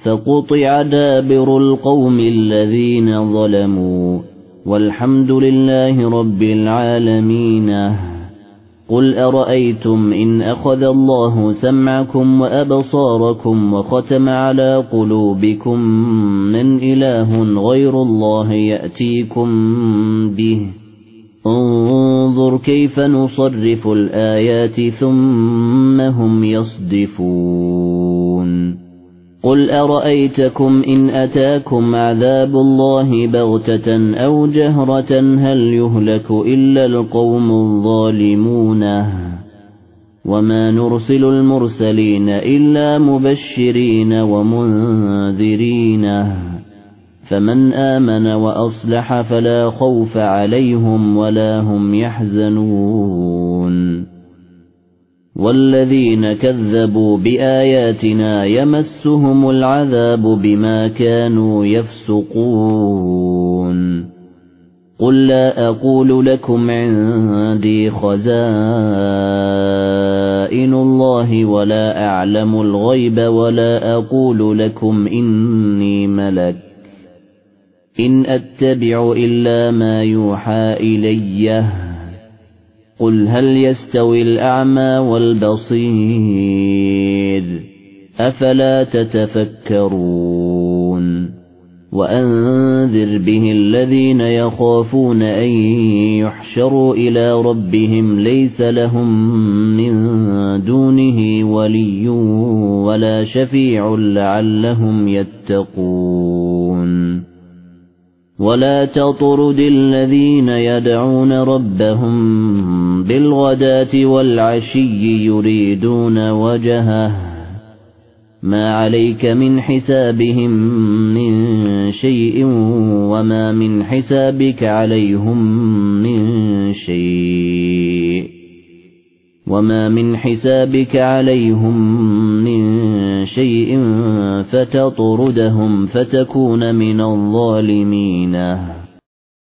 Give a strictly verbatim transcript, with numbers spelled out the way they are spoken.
فقطع دابر القوم الذين ظلموا والحمد لله رب العالمين. قل أرأيتم إن أخذ الله سمعكم وأبصاركم وختم على قلوبكم من إله غير الله يأتيكم به انظر كيف نصرف الآيات ثم هم يصدفون. قل أرأيتكم إن أتاكم عذاب الله بغتة أو جهرة هل يهلك إلا القوم الظالمون وما نرسل المرسلين إلا مبشرين ومنذرين فمن آمن وأصلح فلا خوف عليهم ولا هم يحزنون. والذين كذبوا بآياتنا يمسهم العذاب بما كانوا يفسقون. قل لا أقول لكم عندي خزائن الله ولا أعلم الغيب ولا أقول لكم إني ملك إن أتبع إلا ما يوحى إلي. قل هل يستوي الأعمى والبصير أفلا تتفكرون. وأنذر به الذين يخافون أن يحشروا إلى ربهم ليس لهم من دونه ولي ولا شفيع لعلهم يتقون. ولا تطرد الذين يدعون ربهم بالغداة والعشي يريدون وجهه ما عليك من حسابهم من شيء وما من حسابك عليهم من شيء وما من حسابك عليهم من شيء فتطردهم فتكون من الظالمين.